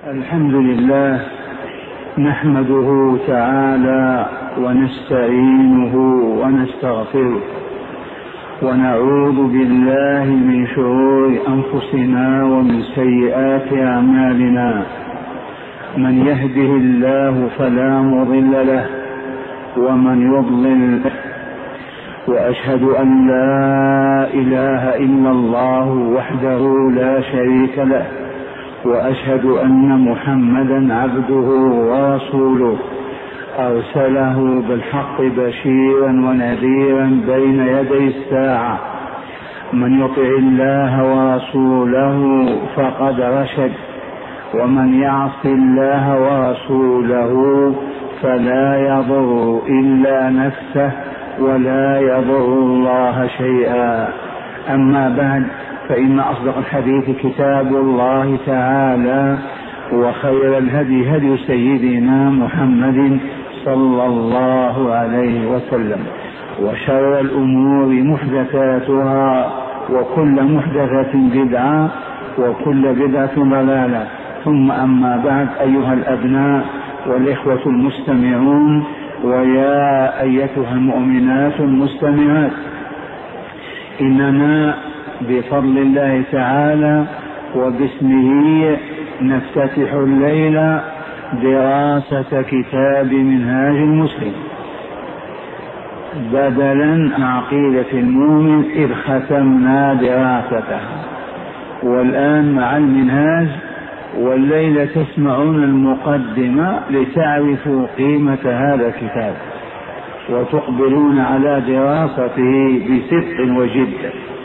الحمد لله نحمده تعالى ونستعينه ونستغفره ونعوذ بالله من شرور أنفسنا ومن سيئات أعمالنا. من يهده الله فلا مضل له ومن يضلل. وأشهد أن لا إله إلا الله وحده لا شريك له، وأشهد أن محمدا عبده ورسوله أرسله بالحق بشيرا ونذيرا بين يدي الساعة. من يطع الله ورسوله فقد رشد، ومن يعص الله ورسوله فلا يضر إلا نفسه ولا يضر الله شيئا. أما بعد، فإن أصدق الحديث كتاب الله تعالى، وخير الهدي هدي سيدنا محمد صلى الله عليه وسلم، وشر الأمور محدثاتها، وكل محدثة بدعة، وكل بدعة ضلالة. ثم أما بعد، أيها الأبناء والإخوة المستمعون، ويا أيتها المؤمنات المستمعات، إننا بفضل الله تعالى وباسمه نفتتح الليلة دراسة كتاب منهاج المسلم بدلا عن عقيدة المؤمن، إذ ختمنا دراستها، والآن مع المنهاج. والليلة تسمعون المقدمة لتعرفوا قيمة هذا الكتاب وتقبلون على دراسته بصدق وجد.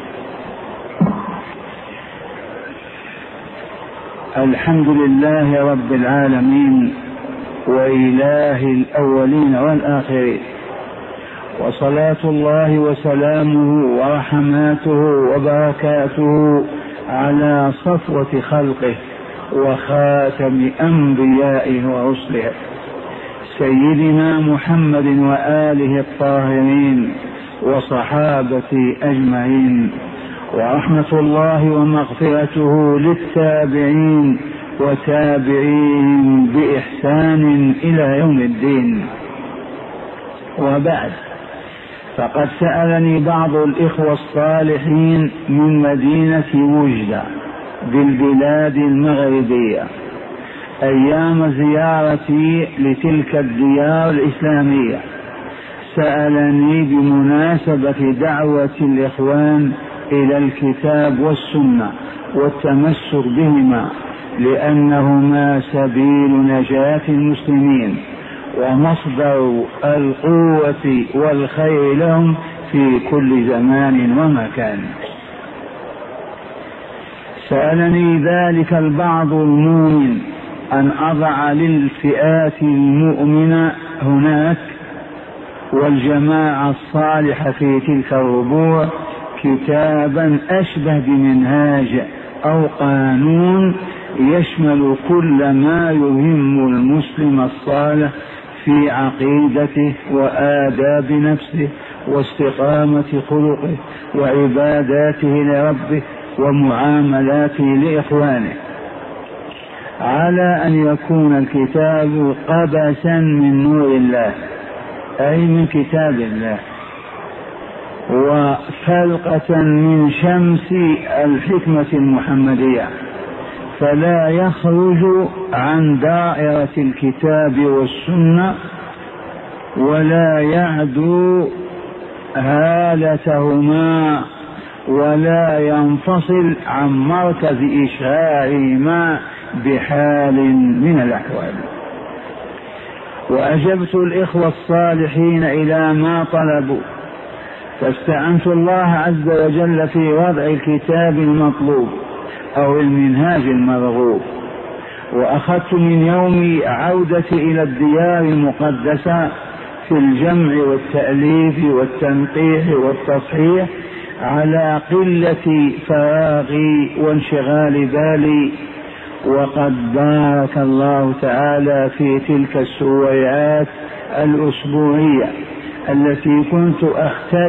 الحمد لله رب العالمين وإله الأولين والآخرين، وصلاة الله وسلامه ورحماته وبركاته على صفوة خلقه وخاتم أنبيائه ورسله سيدنا محمد وآله الطاهرين وصحابته أجمعين، ورحمة الله ومغفرته للتابعين وتابعين بإحسان إلى يوم الدين. وبعد، فقد سألني بعض الإخوة الصالحين من مدينة وجدة بالبلاد المغربية أيام زيارتي لتلك الديار الإسلامية، سألني بمناسبة دعوة الإخوان إلى الكتاب والسنة والتمسك بهما، لأنهما سبيل نجاة المسلمين ومصدر القوة والخير لهم في كل زمان ومكان. سألني ذلك البعض المؤمن أن أضع للفئات المؤمنة هناك والجماعة الصالحة في تلك الربوع كتابا أشبه بمنهاج أو قانون يشمل كل ما يهم المسلم الصالح في عقيدته وآداب نفسه واستقامة خلقه وعباداته لربه ومعاملاته لإخوانه، على أن يكون الكتاب قبسا من نور الله، أي من كتاب الله، وفلقة من شمس الحكمة المحمدية، فلا يخرج عن دائرة الكتاب والسنة ولا يعدو هالتهما ولا ينفصل عن مركز إشهارهما بحال من الأحوال. وأجبت الإخوة الصالحين إلى ما طلبوا، فاستعنت الله عز وجل في وضع الكتاب المطلوب أو المنهاج المرغوب، وأخذت من يوم عودتي إلى الديار المقدسة في الجمع والتأليف والتنقيح والتصحيح على قلة فراغي وانشغال بالي. وقد بارك الله تعالى في تلك السويعات الأسبوعية التي كنت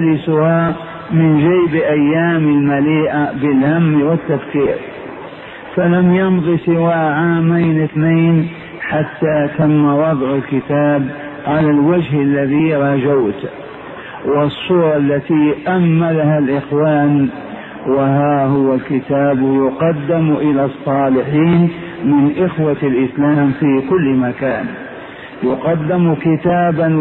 أختلسها من جيب أيام مليئة بالهم والتفكير، فلم يمض سوى عامين 2 حتى تم وضع الكتاب على الوجه الذي رجوت والصورة التي أملها الإخوان. وها هو الكتاب يقدم إلى الصالحين من إخوة الإسلام في كل مكان. يقدم كتابا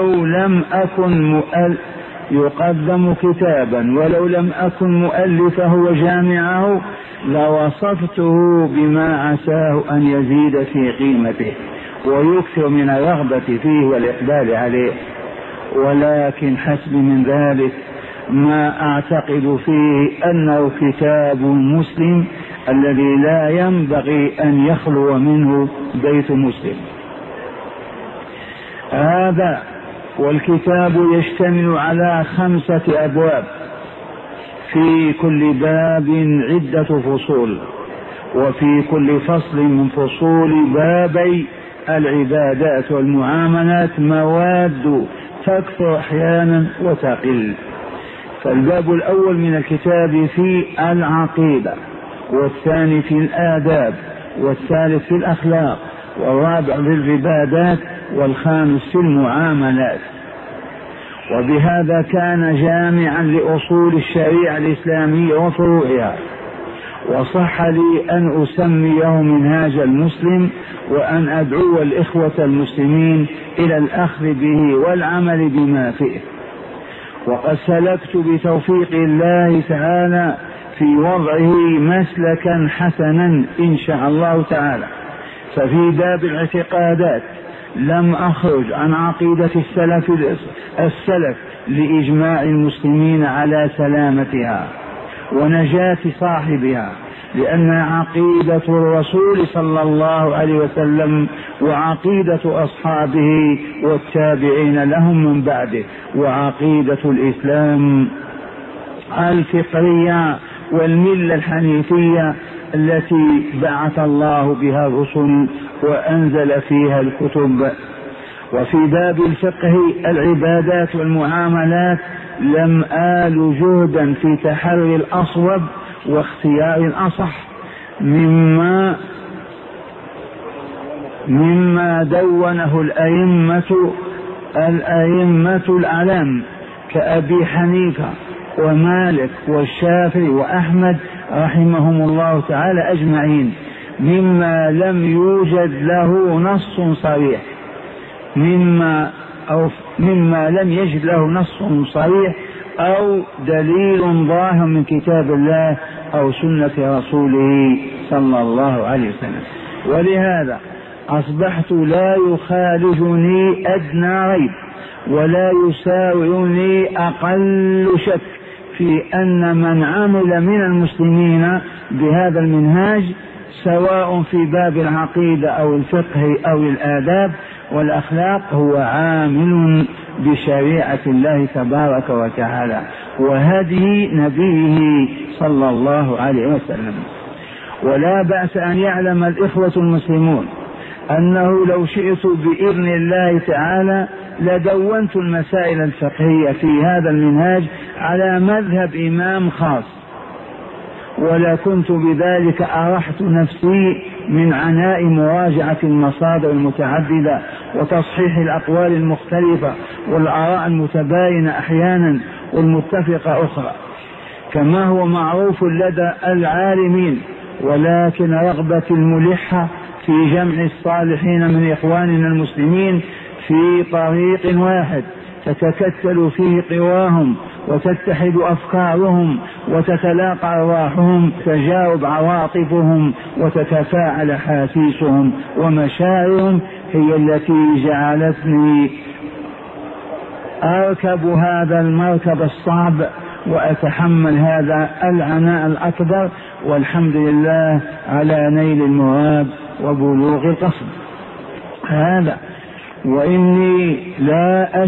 ولو لم أكن مؤلفه وجامعه لوصفته بما عساه أن يزيد في قيمته ويكثر من الرغبة فيه والإقبال عليه، ولكن حسب من ذلك ما أعتقد فيه أنه كتاب مسلم الذي لا ينبغي أن يخلو منه بيت مسلم. هذا والكتاب يشتمل على 5 أبواب، في كل باب عدة فصول، وفي كل فصل من فصول بابي العبادات والمعاملات مواد تكثر أحيانا وتقل. فالباب الأول من الكتاب في العقيدة، والثاني في الآداب، والثالث في الأخلاق، والرابع في العبادات، والخامس في المعاملات. وبهذا كان جامعا لأصول الشريعة الإسلامية وفروعها. وصح لي أن أسميه منهاج المسلم، وأن أدعو الإخوة المسلمين إلى الأخذ به والعمل بما فيه. وقد سلكت بتوفيق الله تعالى في وضعه مسلكا حسنا إن شاء الله تعالى. ففي باب الاعتقادات لم أخرج عن عقيدة السلف لإجماع المسلمين على سلامتها ونجاة صاحبها، لأن عقيدة الرسول صلى الله عليه وسلم وعقيدة أصحابه والتابعين لهم من بعده وعقيدة الإسلام الفطرية والملة الحنيفية التي بعث الله بها الرسل وأنزل فيها الكتب. وفي باب الفقه العبادات والمعاملات لم آل جهدا في تحري الأصوب واختيار الأصح مما دونه الأئمة الأعلام كأبي حنيفة ومالك والشافعي وأحمد رحمهم الله تعالى أجمعين، مما لم يوجد له نص صريح مما لم يجد له نص صريح أو دليل ظاهر من كتاب الله أو سنة رسوله صلى الله عليه وسلم. ولهذا أصبحت لا يخالجني أدنى ريب ولا يساوعني أقل شك في أن من عمل من المسلمين بهذا المنهاج سواء في باب العقيدة أو الفقه أو الآداب والأخلاق هو عامل بشريعة الله تبارك وتعالى وهدي نبيه صلى الله عليه وسلم. ولا بأس أن يعلم الإخوة المسلمون أنه لو شئت بإذن الله تعالى لدونت المسائل الفقهية في هذا المنهاج على مذهب إمام خاص، ولا كنت بذلك أرحت نفسي من عناء مراجعة المصادر المتعددة وتصحيح الأقوال المختلفة والآراء المتباينة أحيانا والمتفقة أخرى كما هو معروف لدى العالمين. ولكن رغبتي الملحة في جمع الصالحين من إخواننا المسلمين في طريق واحد تتكتل فيه قواهم وتتحد أفكارهم وتتلاقى أرواحهم، تجاوب عواطفهم وتتفاعل أحاسيسهم ومشاعرهم، هي التي جعلتني أركب هذا المركب الصعب وأتحمل هذا العناء الأكبر، والحمد لله على نيل المراد وبلوغ القصد. هذا وإني لا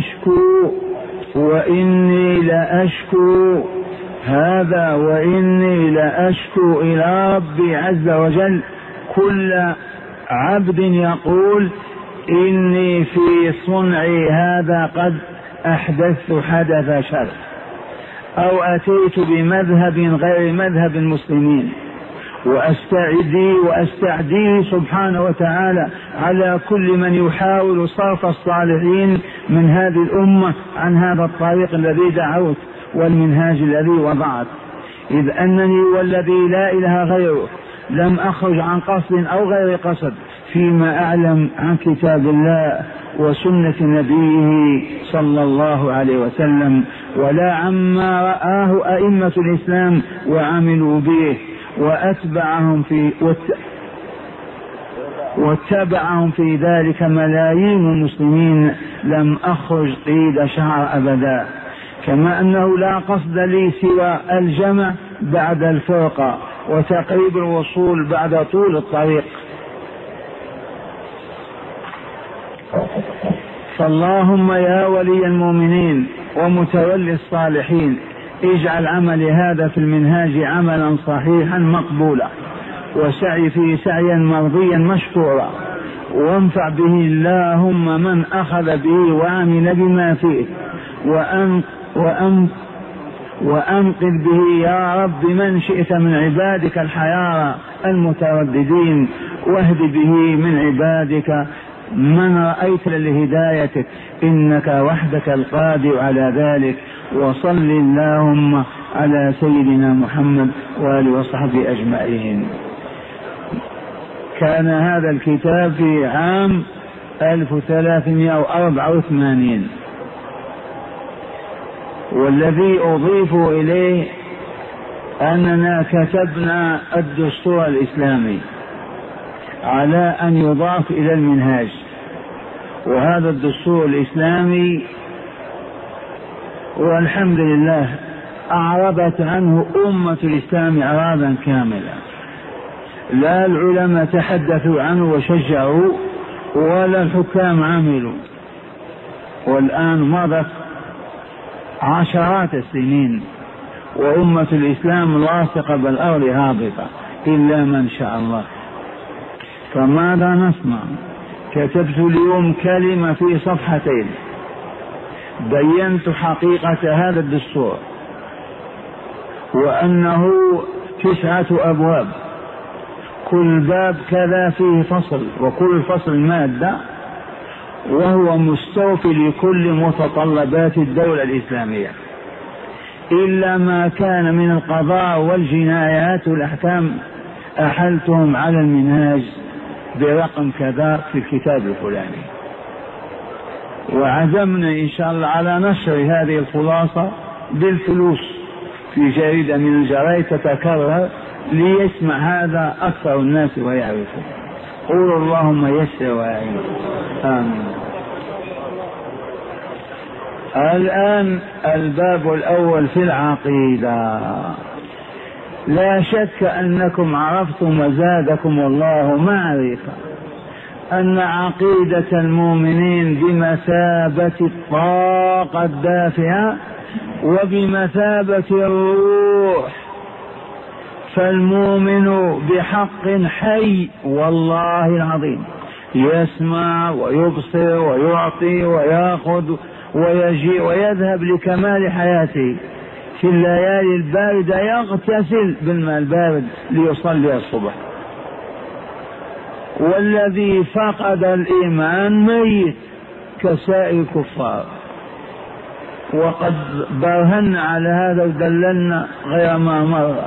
أشكو إلى ربي عز وجل كل عبد يقول إني في صنعي هذا قد أحدثت حدث شر أو أتيت بمذهب غير مذهب المسلمين، وأستعدي سبحانه وتعالى على كل من يحاول صرف الصالحين من هذه الأمة عن هذا الطريق الذي دعوت والمنهاج الذي وضعت، إذ أنني والذي لا إله غيره لم أخرج عن قصد أو غير قصد فيما أعلم عن كتاب الله وسنة نبيه صلى الله عليه وسلم، ولا عما رآه أئمة الإسلام وعملوا به واتبعهم في ذلك ملايين المسلمين. لم أخرج قيد شعر أبدا، كما أنه لا قصد لي سوى الجمع بعد الفرقة وتقريب الوصول بعد طول الطريق. فاللهم يا ولي المؤمنين ومتولي الصالحين اجعل عملي هذا في المنهاج عملا صحيحا مقبولا، وسعي فيه سعيا مرضيا مشكورا، وانفع به اللهم من أخذ به وعمل بما فيه، وأنقذ به يا رب من شئت من عبادك الحيارى المترددين، واهد به من عبادك من رأيت لهدايتك إنك وحدك القادر على ذلك. وصل اللهم على سيدنا محمد وآله وصحبه أجمعين. كان هذا الكتاب في عام 1384، والذي أضيف إليه أننا كتبنا الدستور الإسلامي على أن يضاف إلى المنهاج، وهذا الدستور الإسلامي والحمد لله أعربت عنه أمة الإسلام إعرابا كاملا، لا العلماء تحدثوا عنه وشجعوا ولا الحكام عملوا، والآن مضت عشرات السنين وأمة الإسلام لاصقة بالأرض هابطة إلا من شاء الله. فماذا نصنع؟ كتبت اليوم كلمة في صفحتين بينت حقيقة هذا الدستور، وأنه 9 أبواب، كل باب كذا فيه فصل، وكل فصل مادة، وهو مستوفي لكل متطلبات الدولة الإسلامية إلا ما كان من القضاء والجنايات والأحكام أحلتهم على المنهاج برقم كذا في الكتاب الفلاني. وعزمنا إن شاء الله على نشر هذه الخلاصة بالفلوس في جريدة من الجرائد تتكرر ليسمع هذا أكثر الناس ويعرفوا. قولوا اللهم يسر ويعين. آمين. الآن الباب الأول في العقيدة. لا شك أنكم عرفتم وزادكم الله معرفة أن عقيدة المؤمنين بمثابة الطاقة الدافئة وبمثابة الروح، فالمؤمن بحق حي والله العظيم، يسمع ويبصر ويعطي ويأخذ ويجيء ويذهب لكمال حياته. في الليالي الباردة يغتسل بالماء البارد ليصلي الصبح. والذي فقد الإيمان ميت كسائر الكفار، وقد برهن على هذا ودللنا غير ما مر.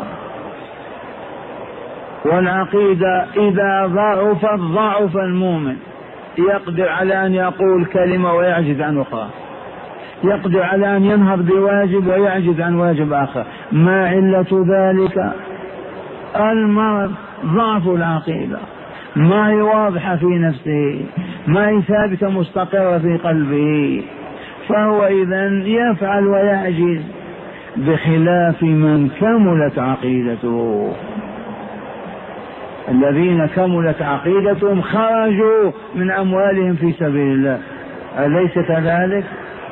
والعقيدة إذا ضعف المؤمن يقدر على أن يقول كلمة ويعجز عن أخرى، يقدر على أن ينهض بواجب ويعجز عن واجب آخر. ما علة ذلك؟ المرض، ضعف العقيدة، ما هي واضحة في نفسه، ما هي ثابتة مستقرة في قلبه، فهو إذن يفعل ويعجز، بخلاف من كملت عقيدته. الذين كملت عقيدتهم خرجوا من أموالهم في سبيل الله، أليس كذلك؟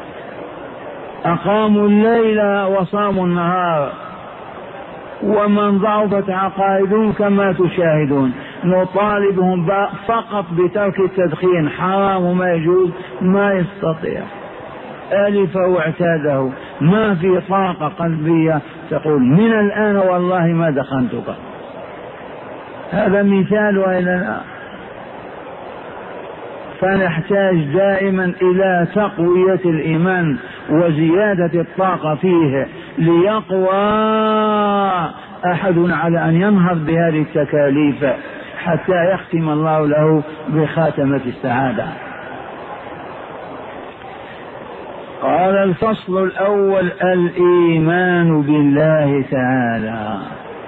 أقاموا الليل وصاموا النهار. ومن ضعفت عقائدهم كما تشاهدون نطالبهم فقط بترك التدخين، حرام وما يجوز، ما يستطيع، ألفه اعتاده، ما في طاقة قلبية تقول من الآن والله ما دخنتك. هذا مثال وإلا لا؟ فنحتاج دائما إلى تقوية الإيمان وزيادة الطاقة فيه ليقوى أحد على أن ينهض بهذه التكاليف حتى يختم الله له بخاتمة السعادة. قال الفصل الأول: الإيمان بالله تعالى.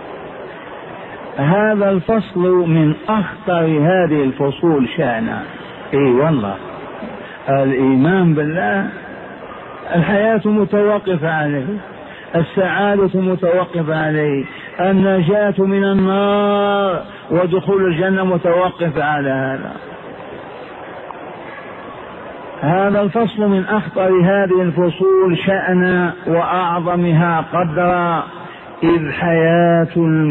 هذا الفصل من أخطر هذه الفصول شأنا. اي والله، الإيمان بالله الحياة متوقفة عليه، السعادة متوقفة عليه، النجاة من النار ودخول الجنة متوقفة على هذا. هذا الفصل من أخطر هذه الفصول شأنا وأعظمها قدرا، إذ حياة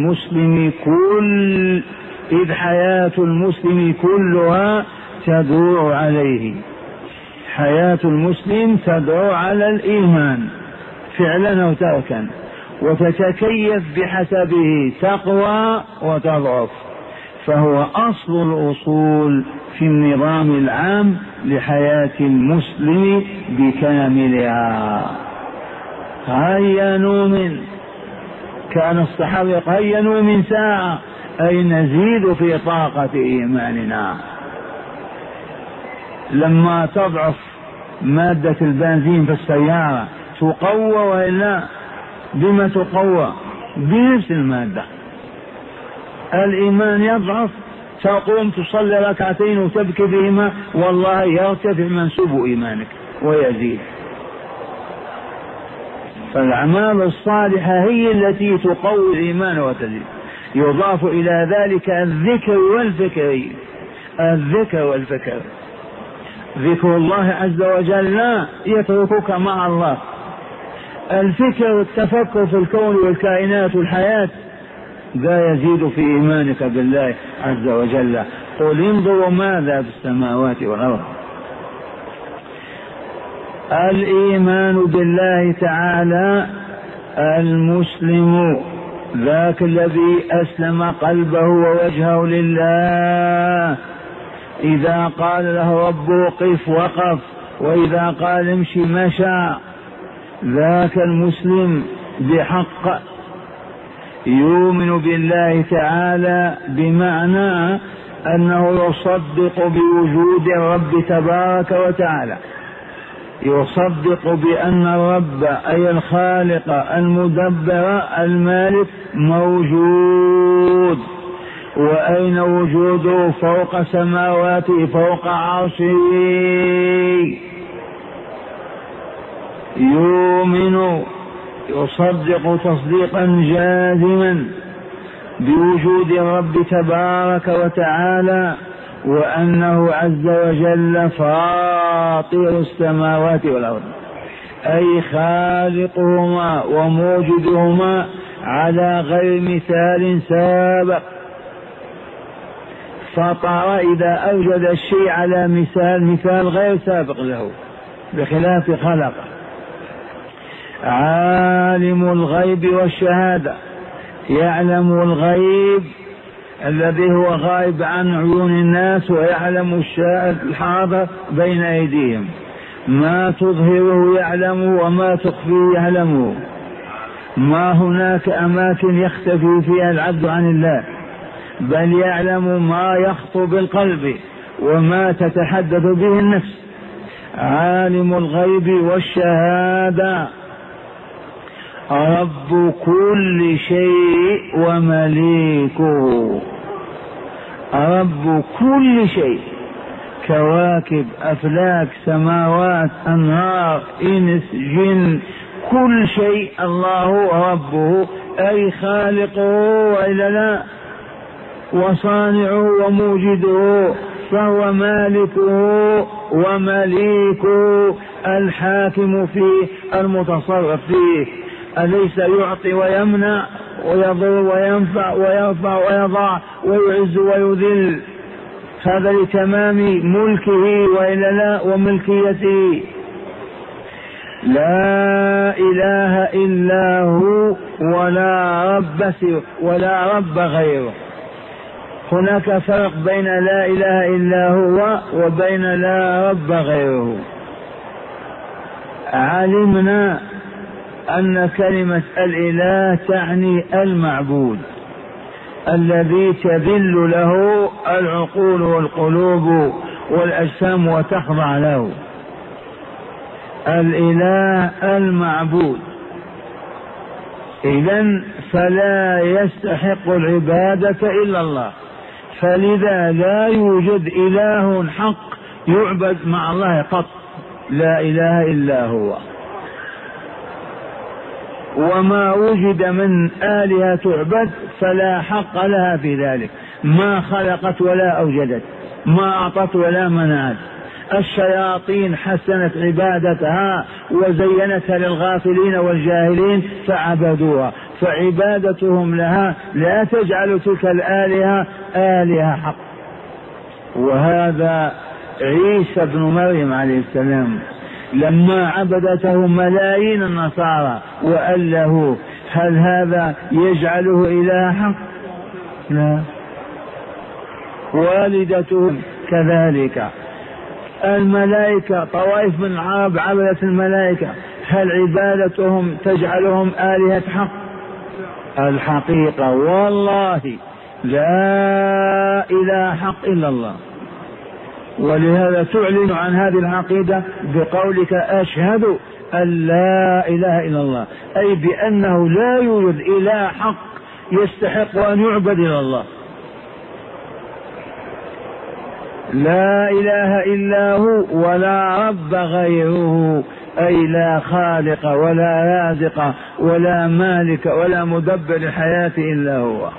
المسلم كلها تدور عليه. حياة المسلم تدور على الإيمان فعلا أو تركا، وتتكيف بحسبه، تقوى وتضعف، فهو أصل الأصول في النظام العام لحياة المسلم بكاملها. هيا نؤمن، كان الصحابة هيا نؤمن ساعة، أي نزيد في طاقة إيماننا. لما تضعف مادة البنزين في السيارة تقوى وإلا؟ بما تقوى؟ بنفس المادة. الإيمان يضعف، تقوم تصلي ركعتين وتبكي بهما، والله يرتفع منسوب إيمانك ويزيد. فالأعمال الصالحة هي التي تقوي الإيمان وتزيد. يضاف إلى ذلك الذكر والفكر. ذكر الله عز وجل لا يتركك مع الله. الفكر والتفكر في الكون والكائنات والحياة ذا يزيد في إيمانك بالله عز وجل. قل انظروا ماذا في السماوات والأرض. الإيمان بالله تعالى: المسلم ذاك الذي أسلم قلبه ووجهه لله، إذا قال له ربه قف وقف، وإذا قال امشي مشى. ذاك المسلم بحق يؤمن بالله تعالى، بمعنى أنه يصدق بوجود الرب تبارك وتعالى، يصدق بأن الرب أي الخالق المدبر المالك موجود. وأين وجوده؟ فوق سماواته، فوق عرشه. يؤمن يصدق تصديقا جازما بوجود الرب تبارك وتعالى، وأنه عز وجل فاطر السماوات والأرض، أي خالقهما وموجدهما على غير مثال سابق. فطر إذا أوجد الشيء على مثال غير سابق له، بخلاف خلقه. عالم الغيب والشهادة، يعلم الغيب الذي هو غائب عن عيون الناس، ويعلم الحاضر بين أيديهم. ما تظهره يعلمه وما تخفيه يعلمه. ما هناك أماكن يختفي فيها العبد عن الله، بل يعلم ما يخطر بالقلب وما تتحدث به النفس. عالم الغيب والشهادة، رب كل شيء ومليكه. رب كل شيء، كواكب، أفلاك، سماوات، أنهار، إنس، جن، كل شيء الله ربه، أي خالقه وإلا لا، وصانعه وموجده، فهو مالكه ومليكه، الحاكم فيه، المتصرف فيه. أليس يعطي ويمنع ويضر وينفع ويرفع ويضع ويعز ويذل؟ هذا لتمام ملكه وإلا لا وملكيته. لا إله إلا هو ولا رب غيره. هناك فرق بين لا إله إلا هو وبين لا رب غيره. علمنا أن كلمة الإله تعني المعبود الذي تذل له العقول والقلوب والأجسام وتخضع له. الإله المعبود، إذن فلا يستحق العبادة إلا الله، فلذا لا يوجد إله حق يعبد مع الله قط، لا إله إلا هو. وما وجد من آلهة تعبد فلا حق لها في ذلك، ما خلقت ولا أوجدت، ما أعطت ولا منعت. الشياطين حسنت عبادتها وزينتها للغافلين والجاهلين فعبدوها، فعبادتهم لها لا تجعل تلك الآلهة آلهة حق. وهذا عيسى بن مريم عليه السلام لما عبدته ملايين النصارى وقال له هل هذا يجعله إله حق؟ لا. والدتهم كذلك. الملائكة طوائف من العرب عبدت الملائكة، هل عبادتهم تجعلهم آلهة حق؟ الحقيقة والله لا إله حق إلا الله. ولهذا تعلن عن هذه العقيدة بقولك أشهد أن لا إله إلا الله، أي بأنه لا يوجد إله حق يستحق أن يعبد إلا الله. لا إله إلا هو ولا رب غيره، أي لا خالق ولا رازق ولا مالك ولا مدبر الحياة إلا هو.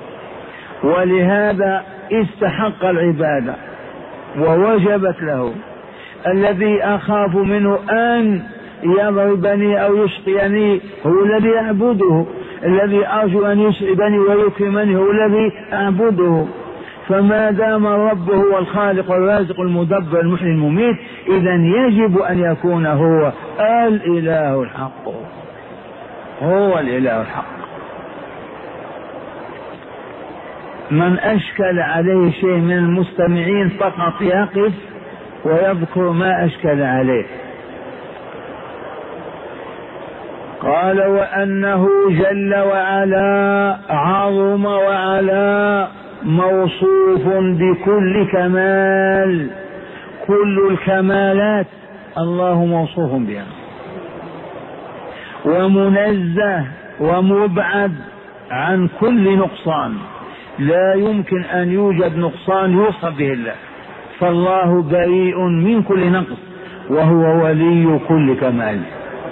ولهذا استحق العبادة ووجبت له. الذي أخاف منه أن يضربني أو يشقيني هو الذي أعبده، الذي أرجو أن يسعدني ويكرمني هو الذي أعبده. فما دام الرب هو الخالق الرازق المدبر المحيي المميت، إذن يجب أن يكون هو الإله الحق، هو الإله الحق. من أشكل عليه شيء من المستمعين فقط يقف ويذكر ما أشكل عليه. قال وأنه جل وعلا عظم وعلا موصوف بكل كمال، كل الكمالات الله موصوف بها، ومنزه ومبعد عن كل نقصان، لا يمكن أن يوجد نقصان يوصف به الله، فالله بريء من كل نقص وهو ولي كل كمال.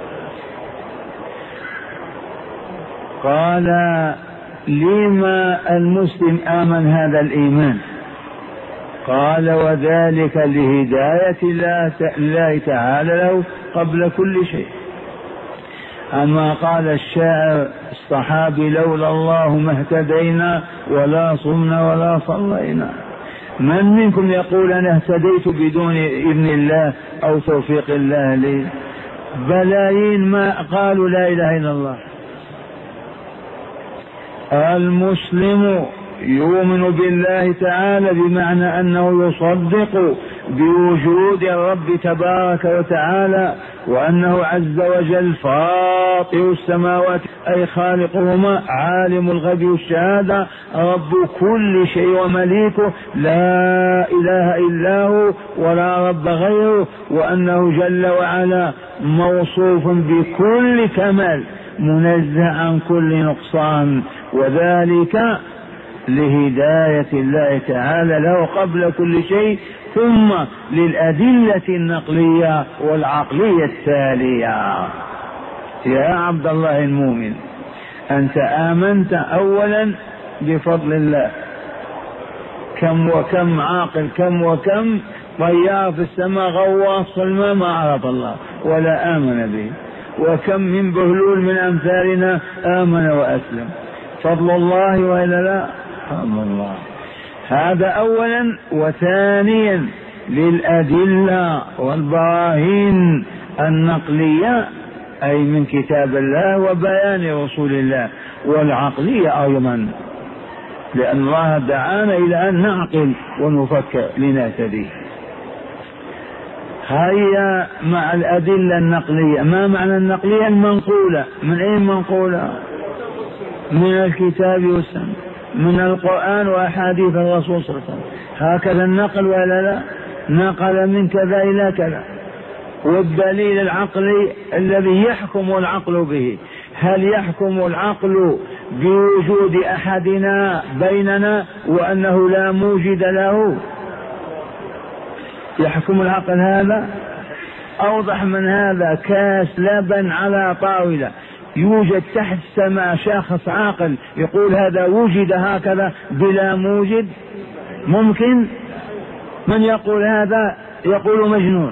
قال لما المسلم آمن هذا الإيمان؟ قال وذلك لهداية الله تعالى له قبل كل شيء. أما قال الشاعر الصحابي لولا الله ما اهتدينا ولا صمنا ولا صلينا. من منكم يقول أنا اهتديت بدون إذن الله أو توفيق الله لي؟ بلايين ما قالوا لا إله إلا الله. المسلم يؤمن بالله تعالى بمعنى أنه يصدق بوجود الرب تبارك وتعالى، وأنه عز وجل فاطر السماوات أي خالقهما، عالم الغيب والشهادة، رب كل شيء ومليكه، لا إله إلا هو ولا رب غيره، وأنه جل وعلا موصوف بكل كمال منزه عن كل نقصان، وذلك لهداية الله تعالى له قبل كل شيء، ثم للأدلة النقلية والعقلية التالية. يا عبد الله المؤمن، أنت آمنت أولا بفضل الله، كم وكم عاقل، كم وكم طيار في السماء غواص في الماء ما عرف الله ولا آمن به، وكم من بهلول من أمثالنا آمن وأسلم. فضل الله وإلا لا؟ فضل الله. هذا أولا. وثانيا للأدلة والبراهين النقلية أي من كتاب الله وبيان رسول الله، والعقلية أيضا لأن الله دعانا إلى أن نعقل ونفكر لنهتدي. هيا مع الأدلة النقلية. ما معنى النقلية؟ المنقولة. من أين منقولة؟ من الكتاب والسنة، من القرآن وأحاديث الرسول صلى الله عليه وسلم. هكذا النقل ولا لا؟ نقل من كذا إلى كذا. والدليل العقلي الذي يحكم العقل به، هل يحكم العقل بوجود أحدنا بيننا وأنه لا موجد له؟ يحكم العقل هذا؟ أوضح من هذا. كاس لبن على طاولة، يوجد تحت السماء شخص عاقل يقول هذا وجد هكذا بلا موجد؟ ممكن؟ من يقول هذا يقول مجنون.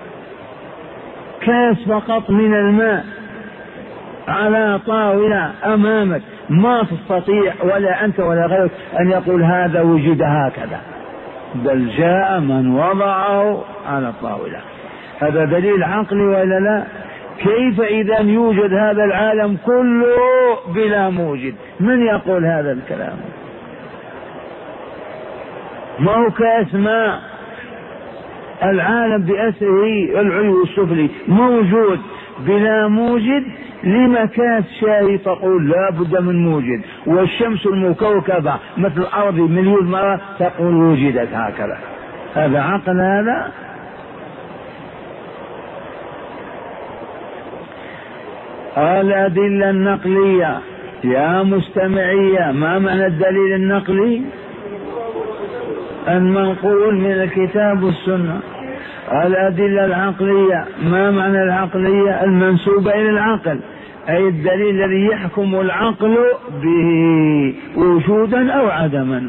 كاس فقط من الماء على طاولة أمامك، ما تستطيع ولا أنت ولا غيرك أن يقول هذا وجد هكذا، بل جاء من وضعه على الطاولة. هذا دليل عقلي ولا لا؟ كيف إذا يوجد هذا العالم كله بلا موجد؟ من يقول هذا الكلام؟ ما هو كاس ماء، العالم بأسره العلوي والسفلي موجود بلا موجد. لما كاس شاي تقول لا بد من موجد؟ والشمس المكوكبة مثل الأرض مليون مرة تقول وجدت هكذا. هذا عقل هذا؟ الأدلة النقلية يا مستمعية. ما معنى الدليل النقلي؟ المنقول من الكتاب والسنة. الأدلة العقلية. ما معنى العقلية؟ المنسوبة إلى العقل، أي الدليل الذي يحكم العقل به وجودا أو عدما.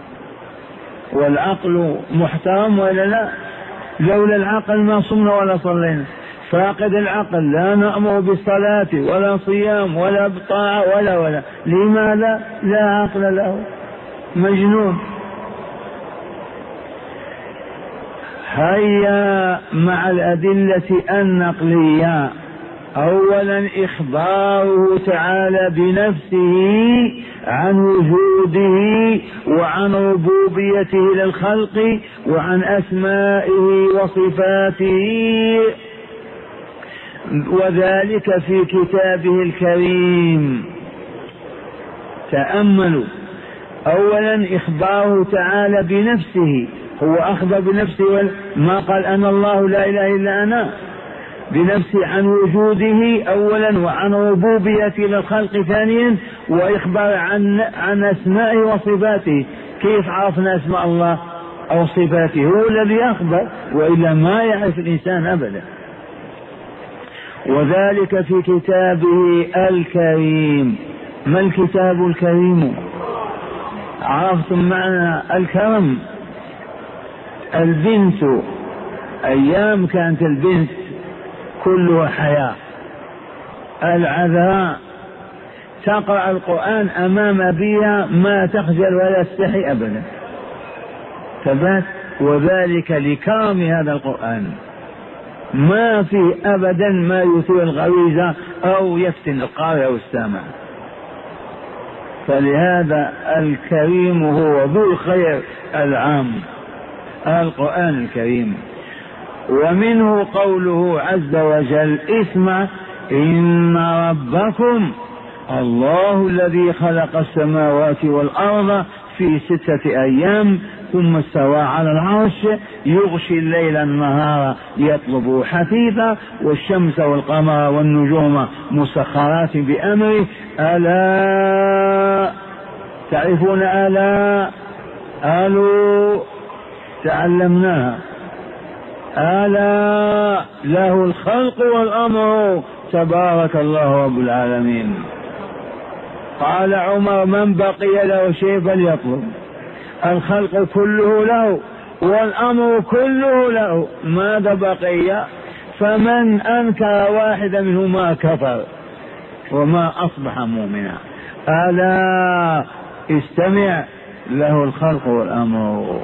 والعقل محترم ولا لا؟ لولا العقل ما صمنا ولا صلينا. فاقد العقل لا نأمر بالصلاة ولا صيام ولا بطاعة ولا. لماذا؟ لا عقل له، مجنون. هيا مع الأدلة النقلية. أولا إخباره تعالى بنفسه عن وجوده وعن ربوبيته للخلق وعن أسمائه وصفاته، وذلك في كتابه الكريم. تأملوا. أولا إخباره تعالى بنفسه، هو أخبر بنفسه، ما قال أنا الله لا إله إلا أنا، بنفسه عن وجوده أولا وعن ربوبيته للخلق ثانيا، وإخبار عن أسمائه وصفاته. كيف عرفنا أسماء الله أو صفاته؟ هو الذي أخبر، وإلا ما يعرف الإنسان أبدا. وذلك في كتابه الكريم. ما الكتاب الكريم؟ عرفتم معنى الكرم؟ البنت، أيام كانت البنت كلها حياة، العذراء تقرأ القرآن أمام أبيها ما تخجل ولا تستحي أبدا، ثبات. وذلك لكرم هذا القرآن، ما في أبدا ما يثير الغريزة أو يفتن القارئ أو السامع. فلهذا الكريم هو ذو الخير العام، القرآن الكريم. ومنه قوله عز وجل: اسمع إن ربكم الله الذي خلق السماوات والأرض في 6 أيام ثم استوى على العرش يغشي الليل النهار يطلبه حثيثا والشمس والقمر والنجوم مسخرات بأمره ألا تعرفون ألا؟ ألو تعلمناها. ألا له الخلق والأمر تبارك الله رب العالمين. قال عمر: من بقي له شيء فليطلب. الخلق كله له والأمر كله له، ماذا بقي؟ فمن أنكر واحدا منهما كفر وما أصبح مؤمنا. ألا استمع، له الخلق والأمر.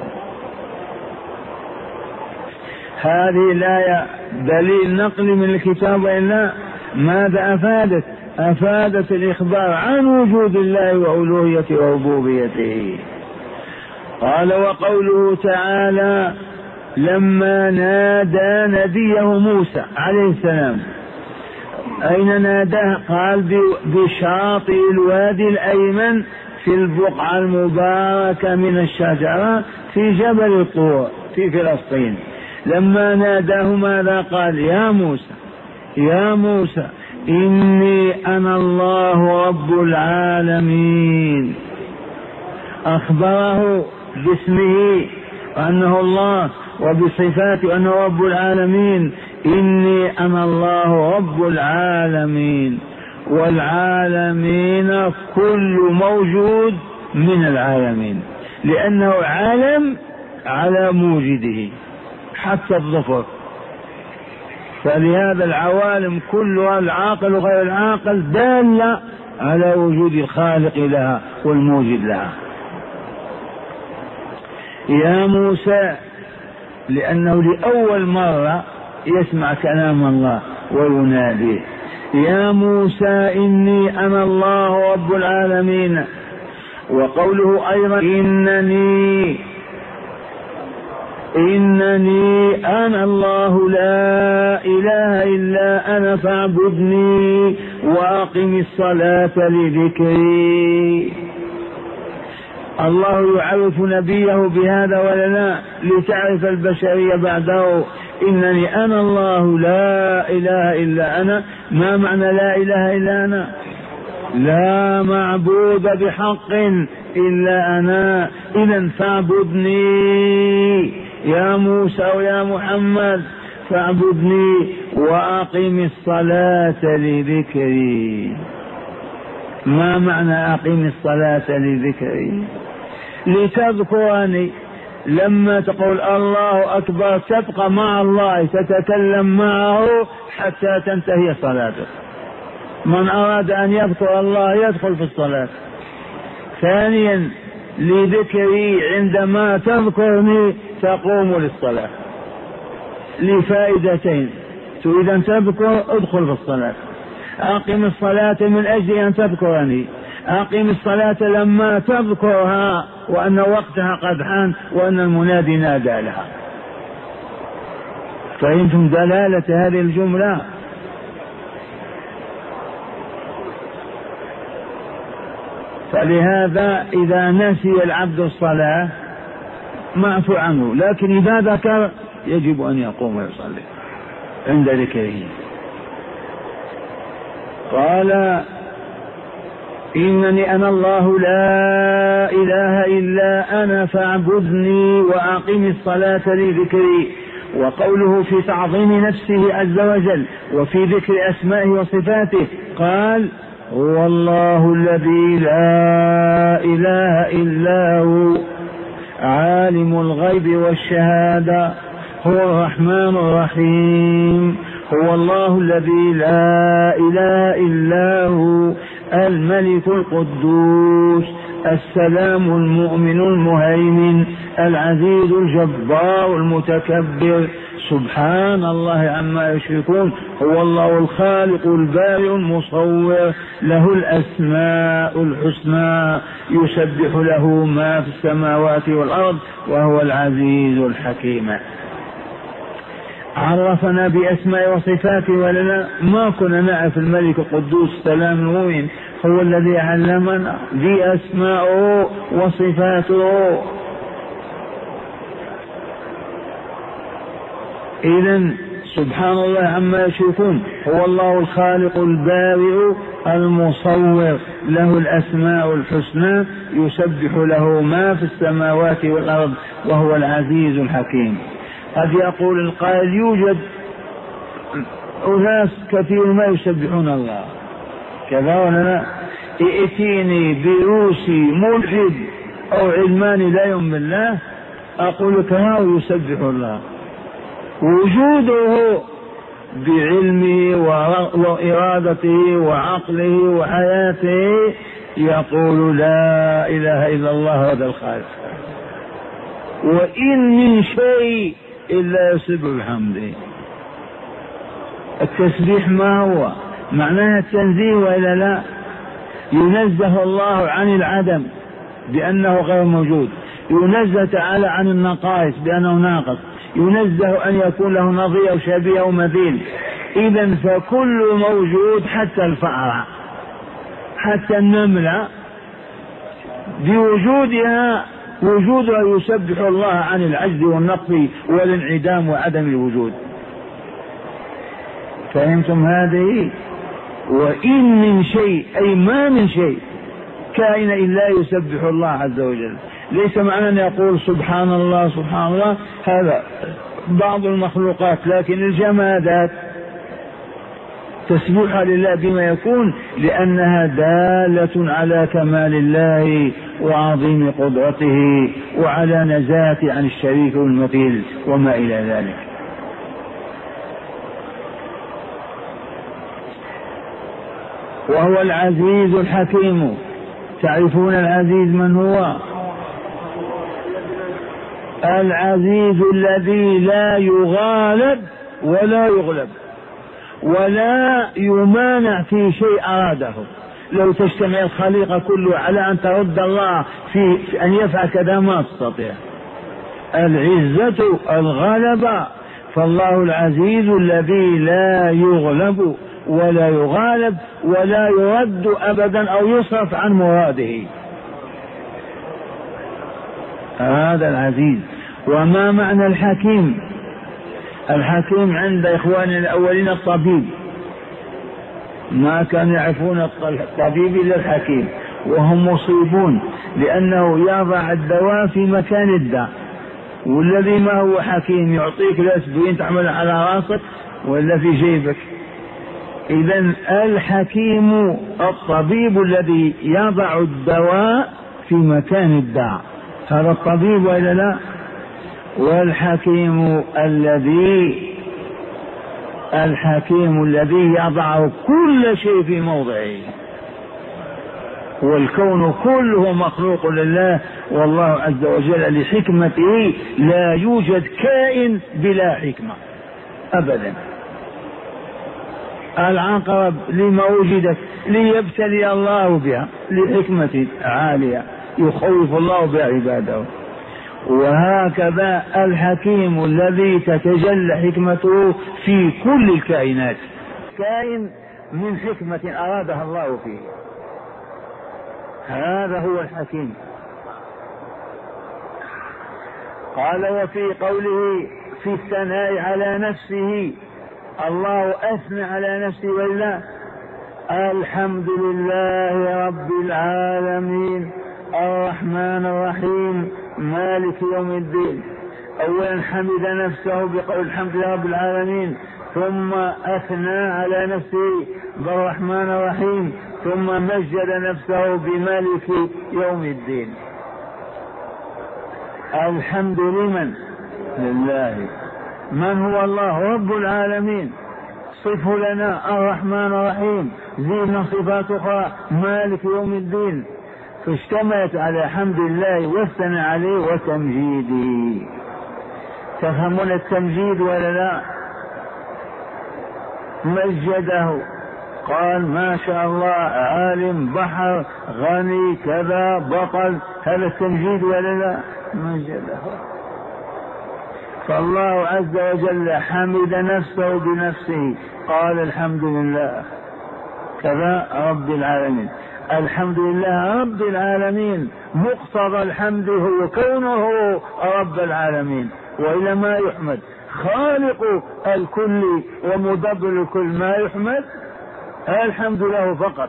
هذه الآية دليل نقل من الكتاب وإلا ماذا أفادت؟ أفادت الإخبار عن وجود الله وألوهيته وربوبيته. قال وقوله تعالى لما نادى نبيه موسى عليه السلام، أين ناداه؟ قال بشاطئ الوادي الأيمن في البقعة المباركة من الشجرة في جبل الطور في فلسطين. لما ناداه ماذا قال؟ يا موسى يا موسى إني أنا الله رب العالمين. أخبره باسمه أنه الله وبصفاته أنه رب العالمين. إني أنا الله رب العالمين. والعالمين كل موجود من العالمين، لأنه عالم على موجده حتى الظفر. فلهذا العوالم كلها العاقل وغير العاقل دالة على وجود الخالق لها والموجد لها. يا موسى لأنه لأول مرة يسمع كلام الله ويناديه يا موسى إني أنا الله رب العالمين. وقوله أيضا إنني أنا الله لا إله إلا أنا فاعبدني وأقم الصلاة لذكري. الله يعرف نبيه بهذا ولا لا؟ لتعرف البشرية بعده إنني أنا الله لا إله إلا أنا. ما معنى لا إله إلا أنا؟ لا معبود بحق إلا أنا. إذن فاعبدني يا موسى ويا محمد، فاعبدني وأقم الصلاة لذكري. ما معنى أقم الصلاة لذكري؟ لتذكرني. لما تقول الله أكبر تبقى مع الله تتكلم معه حتى تنتهي صلاتك. من أراد أن يذكر الله يدخل في الصلاة. ثانيا لذكري، عندما تذكرني تقوم للصلاة لفائدتين. تريد أن تذكر ادخل في الصلاة. أقم الصلاة من أجل أن تذكرني. أقم الصلاة لما تذكرها وأن وقتها قد حان وأن المنادي نادى لها. فهمتم دلالة هذه الجملة؟ فلهذا إذا نسي العبد الصلاة معفو عنه، لكن إذا ذكر يجب أن يقوم ويصلي عند ذكره. قال إنني أنا الله لا إله إلا أنا فاعبدني وأقم الصلاة لذكري. وقوله في تعظيم نفسه عز وجل وفي ذكر أسمائه وصفاته قال هو الله الذي لا إله إلا هو عالم الغيب والشهادة هو الرحمن الرحيم. هو الله الذي لا إله إلا هو الملك القدوس السلام المؤمن المهيمن العزيز الجبار المتكبر سبحان الله عما يشركون. هو الله الخالق البارئ المصور له الأسماء الحسنى يسبح له ما في السماوات والأرض وهو العزيز الحكيم. عرفنا بأسماء وصفاته ولنا ما كنا نعرف الملك القدوس السلام المؤمن. هو الذي علمنا بأسماءه وصفاته. إذن سبحان الله عما يشركون. هو الله الخالق البارئ المصور له الأسماء الحسنى يسبح له ما في السماوات والأرض وهو العزيز الحكيم. قد يقول القائل يوجد أناس كثير ما يسبحون الله كذا ولا لا؟ ائتيني بروسي ملحد أو علماني لا يؤمن بالله أقول لك هو يسبح الله. وجوده بعلمه وإرادته وعقله وحياته يقول لا إله إلا الله هذا الخالق وإن من شيء إلا يسبح بحمده. التسبيح ما هو؟ معناها التنزيه وإلا لا؟ ينزه الله عن العدم بأنه غير موجود، ينزه تعالى عن النقائص بأنه ناقص، ينزه أن يكون له نظير أو شبيه أو مثيل. إذن فكل موجود حتى الفأرة حتى النملة بوجودها يسبح الله عن العجز والنقص والانعدام وعدم الوجود. فهمتم هذه؟ وإن من شيء أي ما من شيء كائن إلا يسبح الله عز وجل. ليس معنى أن يقول سبحان الله سبحان الله، هذا بعض المخلوقات، لكن الجمادات تسبيحها لله بما يكون لأنها دالة على كمال الله وعظيم قدرته وعلى نزاهته عن الشريك والمثيل وما إلى ذلك. وهو العزيز الحكيم. تعرفون العزيز من هو؟ العزيز الذي لا يغالب ولا يغلب ولا يمانع في شيء أراده. لو تجتمع الخليقة كله على أن ترد الله في أن يفعل كذا ما تستطيع. العزة الغلبة، فالله العزيز الذي لا يغلب ولا يغالب ولا يرد أبدا أو يصرف عن مراده، هذا العزيز. وما معنى الحكيم؟ الحكيم عند إخواننا الأولين الطبيب، ما كانوا يعرفون الطبيب إلا الحكيم، وهم مصيبون لأنه يضع الدواء في مكان الداء. والذي ما هو حكيم يعطيك الأسبرين تعمل على راسك ولا في جيبك. إذن الحكيم الطبيب الذي يضع الدواء في مكان الداء، هذا الطبيب ولا لا؟ والحكيم الذي يضع كل شيء في موضعه، والكون كله مخلوق لله، والله عز وجل لحكمته لا يوجد كائن بلا حكمة أبدا. العقرب لما وجدت؟ ليبتلي الله بها لحكمة عالية يخوف الله بها عباده. وهكذا الحكيم الذي تتجلى حكمته في كل الكائنات، كائن من حكمة أرادها الله فيه، هذا هو الحكيم. قال وفي قوله في الثناء على نفسه، الله أثنى على نفسه ولا؟ الحمد لله رب العالمين الرحمن الرحيم مالك يوم الدين. أولا حمد نفسه بقول الحمد لله رب العالمين، ثم أثنى على نفسه بالرحمن الرحيم، ثم مجد نفسه بمالك يوم الدين. الحمد لمن؟ لله. من هو الله؟ رب العالمين. صفه لنا الرحمن الرحيم، زينا صفات أخرى مالك يوم الدين، فاشتملت على حمد الله والثناء عليه وتمجيده. تفهمون التمجيد ولا لا؟ مجده، قال ما شاء الله عالم بحر غني كذا بطل، هذا التمجيد ولا لا؟ مجده. فالله عز وجل حمد نفسه بنفسه، قال الحمد لله كذا رب العالمين. الحمد لله رب العالمين، مقتضى الحمد هو كونه رب العالمين، وإلى ما يحمد خالق الكل ومدبر الكل ما يحمد الحمد له فقط.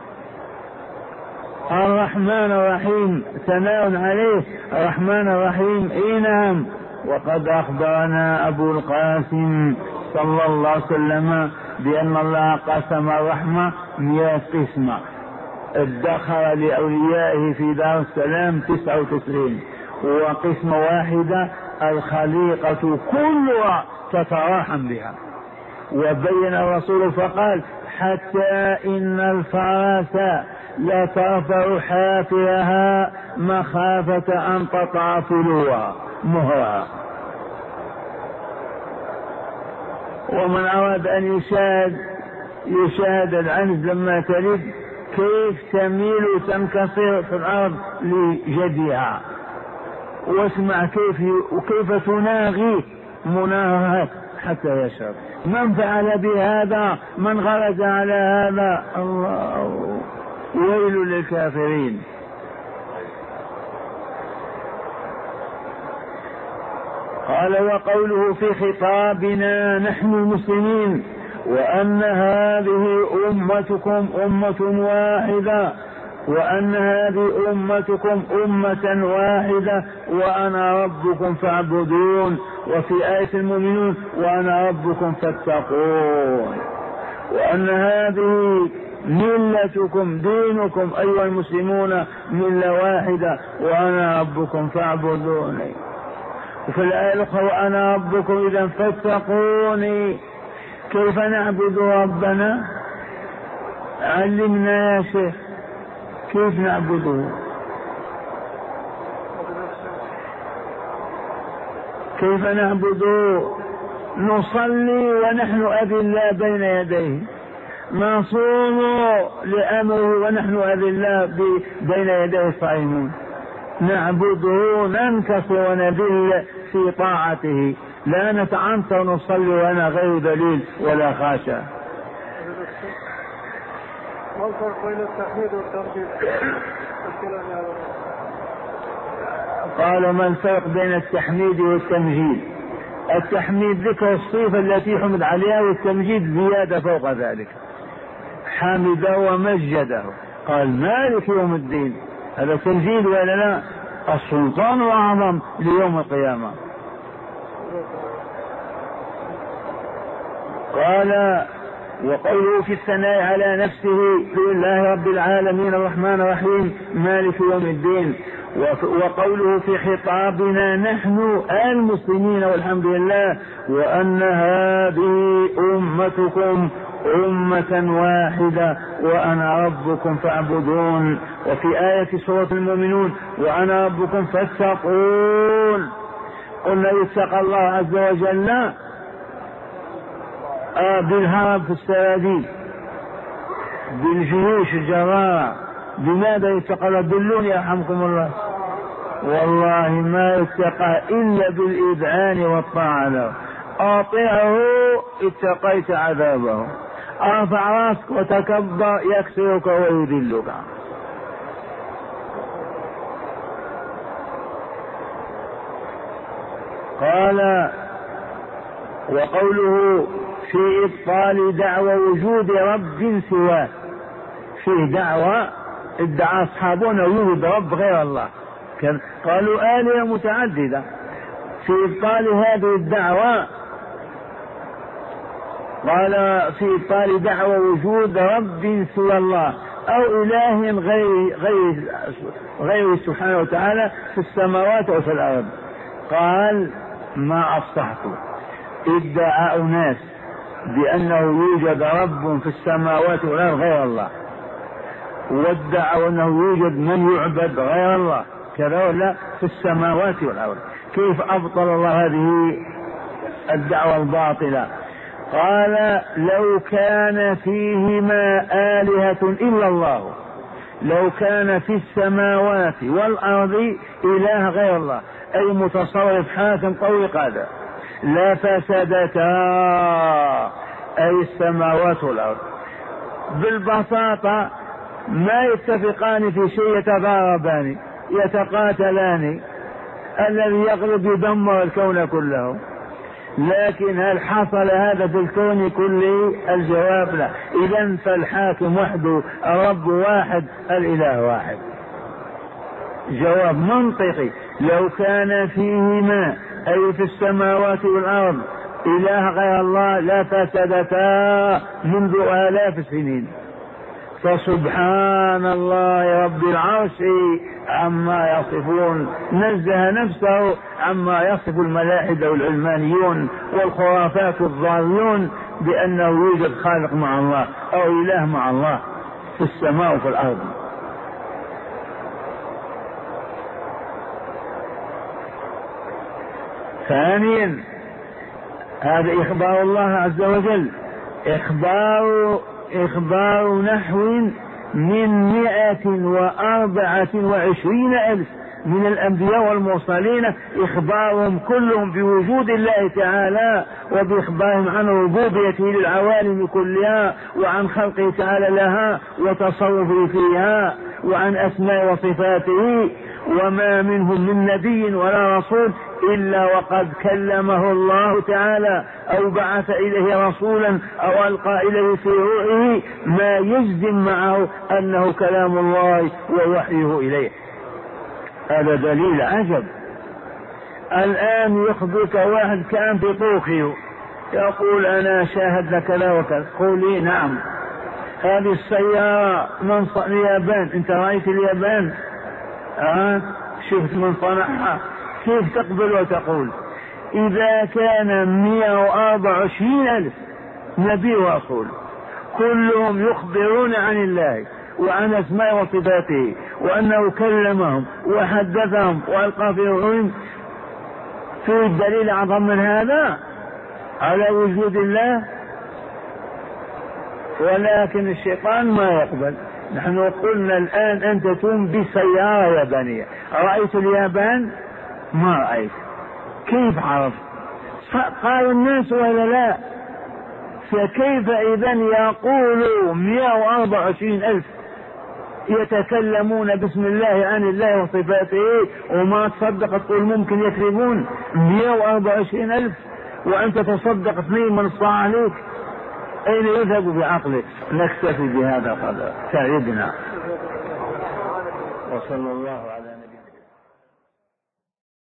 الرحمن الرحيم ثناء عليه، الرحمن الرحيم نعم. وقد أخبرنا أبو القاسم صلى الله عليه وسلم بأن الله قسم الرحمة 100 قسمة، ادخر لأوليائه في دار السلام 99، وقسمة واحدة الخليقة كلها تتراحم بها. وبين الرسول فقال حتى إن الفرس لا ترفع حافرها مخافة أن تطع فلوها مهرها. ومن أراد أن يشاهد يشاهد العنز لما تلد كيف تميل وتنكسر في الأرض لجديها، واسمع كيف تناغي مناهات حتى يشرب. من فعل بهذا؟ من غرز على هذا؟ الله، ويل للكافرين. قال وقوله في خطابنا نحن المسلمين وأن هذه أمتكم أمة واحدة، وأن هذه أمتكم أمة واحدة وأنا ربكم فاعبدون، وفي آية المؤمنون وأنا ربكم فاتقون، وأن هذه ملتكم دينكم أيها المسلمون ملة واحدة وأنا ربكم فاعبدوني. وفي الآية الأخرى وأنا ربكم إذا فاتقوني. كيف نعبد ربنا؟ علمنا يا شيخ كيف نعبده، كيف نعبده؟ نصلي ونحن أذلاء بين يديه، نصوم لأمره ونحن أذلاء بين يديه صائمون، نعبده ننكسر ونذل في طاعته، لا نتعنت ونصلي وانا غير دليل ولا خاشع. ما الفرق بين التحميد والتمجيد؟ قال ما الفرق بين التحميد والتمجيد؟ التحميد ذكر الصفة التي حمد عليها، والتمجيد زيادة فوق ذلك، حمده ومجده. قال مالك يوم الدين، هذا تمجيد ولا لا؟ السلطان الأعظم ليوم القيامة. قال وقوله في الثناء على نفسه لله رب العالمين الرحمن الرحيم مالك يوم الدين. وقوله في خطابنا نحن المسلمين والحمد لله وأن هذه أمتكم أمة واحدة وأنا ربكم فاعبدون. وفي آية سورة المؤمنون وأنا ربكم فاتقون. قلنا يتقى الله عز وجل بالهرب في السراديب، بالجيوش الجرارة. بماذا يتقى؟ دلوني يرحمكم الله. والله ما يتقى إلا بالإذعان والطاعة له. أطيعه اتقيت عذابه، ارفع راسك وتكبر يكسرك ويذلك. قال وقوله في إبطال دعوى وجود رب سواه. فيه دعوة ادعى أصحابنا يوجد رب غير الله، قالوا آلهة متعددة. في إبطال هذه الدعوة قال في إبطال دعوى وجود رب سوى الله أو إله غير سبحانه وتعالى في السماوات وفي الأرض. قال ما أصحته ادعاء ناس بأنه يوجد رب في السماوات والأرض غير الله، وادعوا أنه يوجد من يعبد غير الله كذا ولا في السماوات والأرض. كيف أبطل الله هذه الدعوة الباطلة؟ قال لو كان فيهما آلهة إلا الله، لو كان في السماوات والأرض إله غير الله أي متصرف حاكم قوي قادر لا فسدتا أي السماوات والأرض. بالبساطة ما يتفقان في شيء، يتضاربان يتقاتلان، الذي يغلب يدمر الكون كله. لكن هل حصل هذا في الكون كله؟ الجواب لا. إذن فالحاكم وحده، الرب واحد، الإله واحد. جواب منطقي. لو كان فيهما أي في السماوات والأرض إله غير الله لا فسدتا منذ آلاف السنين. فسبحان الله رب العرش عما يصفون، نزه نفسه عما يصف الملاحدة والعلمانيون والخرافات الضالون بأنه يوجد خالق مع الله أو إله مع الله في السماء وفي الأرض. ثانيا هذا إخبار الله عز وجل، إخبار إخبار نحو من 124,000 من الأنبياء والمرسلين، إخبارهم كلهم بوجود الله تعالى وبإخبارهم عن ربوبيته للعوالم كلها وعن خلقه تعالى لها وتصرفه فيها وعن أسماء وصفاته. وما منهم من نبي ولا رسول إلا وقد كلمه الله تعالى أو بعث إليه رسولا أو ألقى إليه في روحه ما يجزم معه أنه كلام الله ووحيه إليه. هذا دليل عجب. الآن يخبرك واحد كان في طوكيو يقول أنا شاهد كذا وكذا، قولي نعم هذه السيارة من صنع اليابان، أنت رأيت اليابان؟ شفت من صنعها؟ كيف تقبل وتقول؟ إذا كان 124,000 نبي ورسول كلهم يخبرون عن الله وعن أسماء وصفاته وأنه كلمهم وحدثهم وألقى في روحهم، في الدليل أعظم من هذا على وجود الله؟ ولكن الشيطان ما يقبل. نحن قلنا الآن أنت تم بسيارة يابانية، رأيت اليابان؟ ما رأيت، كيف عرفت؟ قال الناس ولا لا؟ فكيف إذن يقول 124,000 يتكلمون باسم الله عن الله وصفاته وما تصدق تقول ممكن يكذبون؟ 124,000 وأنت تصدق 2 من الصاع عليك، أين يذهب بعقلك؟ نكتفي بهذا القدر، تعبنا. وصلى الله على